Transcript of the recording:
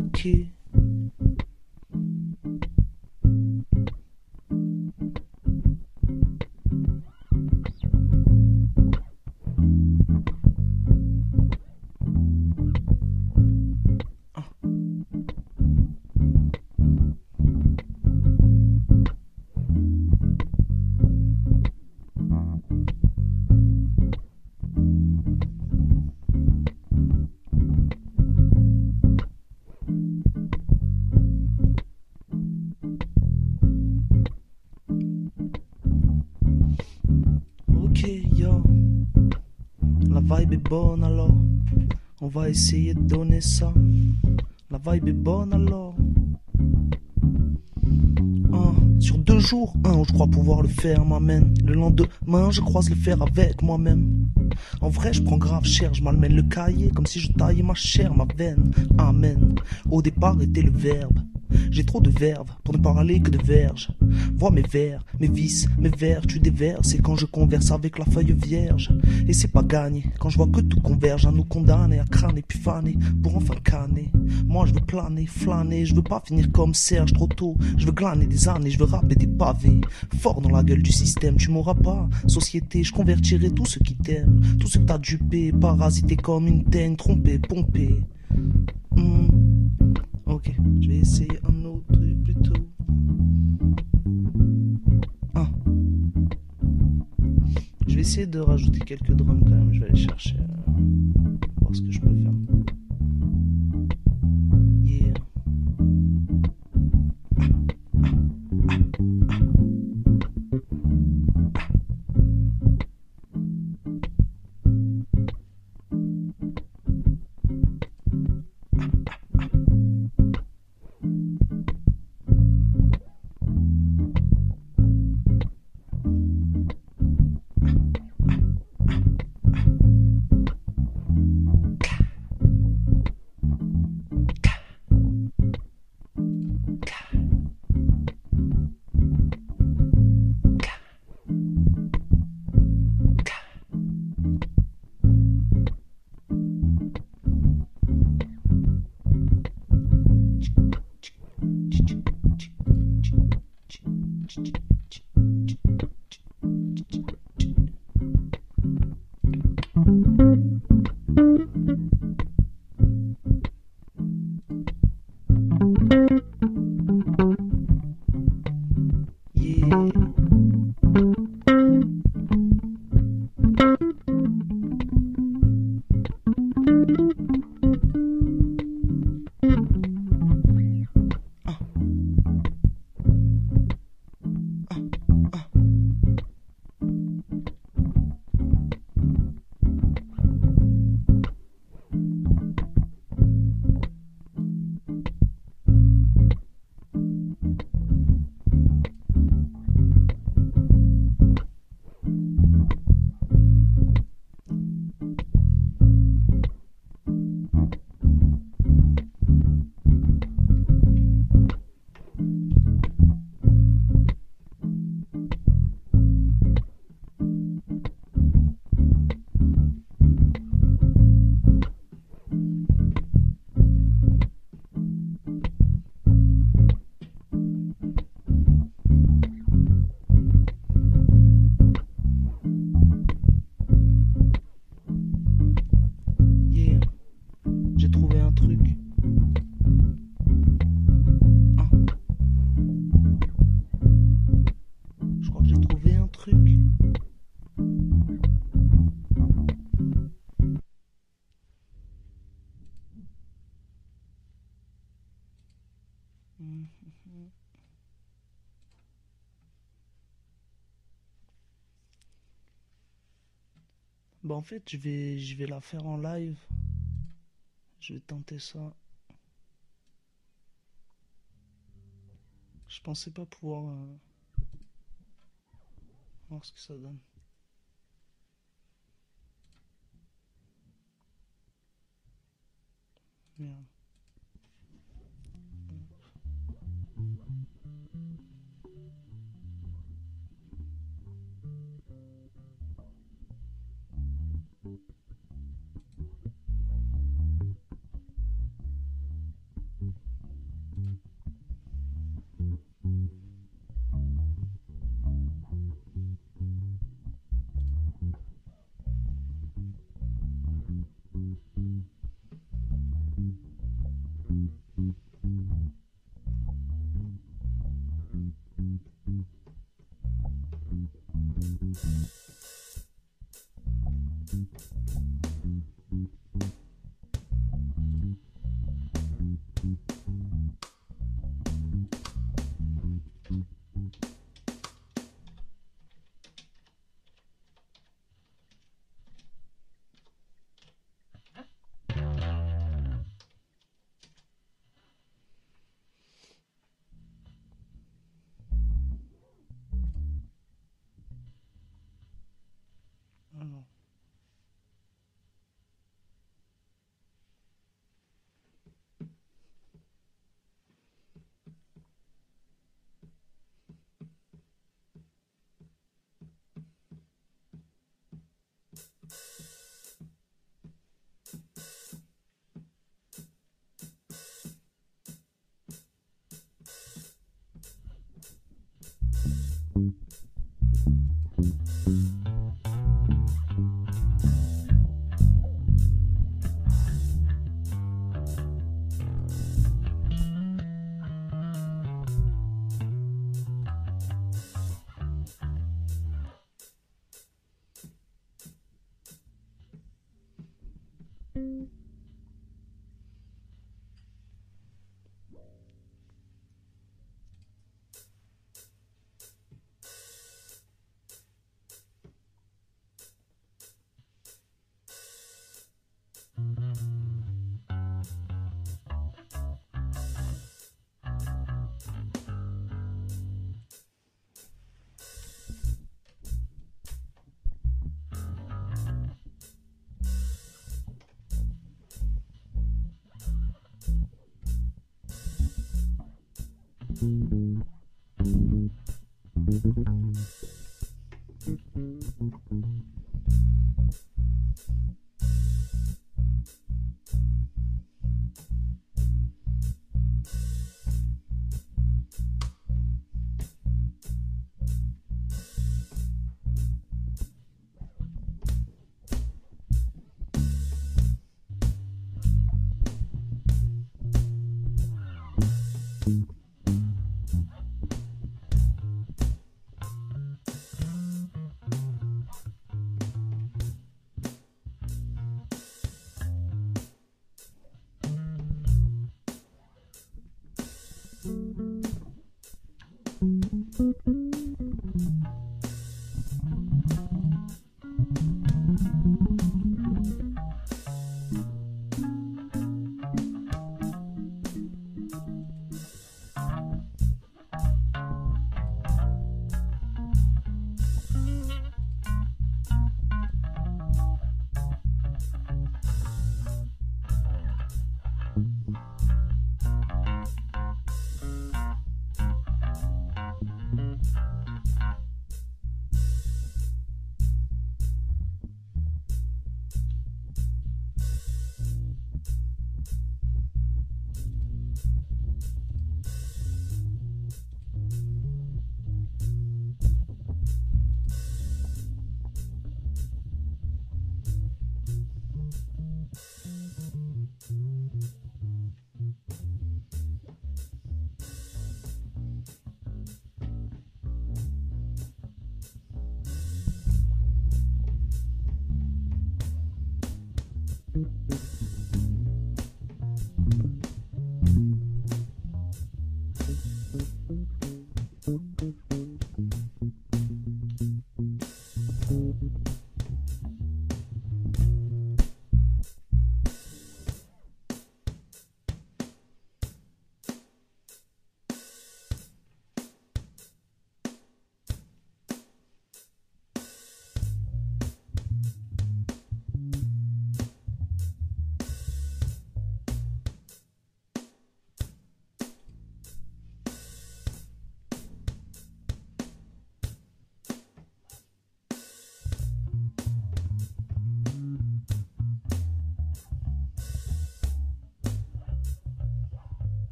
Ok. Ok, yo. La vibe est bonne alors. On va essayer de donner ça. La vibe est bonne alors. Sur 2 jours, où je crois pouvoir le faire m'amène. Le lendemain, je croise le faire avec moi-même. En vrai, je prends grave cher, je malmène le cahier comme si je taillais ma chair, ma veine. Amen. Au départ était le verbe. J'ai trop de verve pour ne parler que de verge. Vois mes vers, mes vices, mes vertus déversent. Et quand je converse avec la feuille vierge. Et c'est pas gagné quand je vois que tout converge à nous condamner, à crâner puis faner pour enfin canner. Moi je veux planer, flâner, je veux pas finir comme Serge trop tôt. Je veux glaner des années, je veux rapper des pavés. Fort dans la gueule du système, tu m'auras pas. Société, je convertirai tous ceux qui t'aiment. Tous ceux que t'as dupé, parasité comme une teigne, trompé, pompé. Ok, je vais essayer un autre truc plutôt. Je vais essayer de rajouter quelques drums quand même. Je vais aller chercher, voir ce que je peux faire. Yeah. Bah en fait, je vais la faire en live. Je vais tenter ça. Je pensais pas pouvoir voir ce que ça donne. Merde.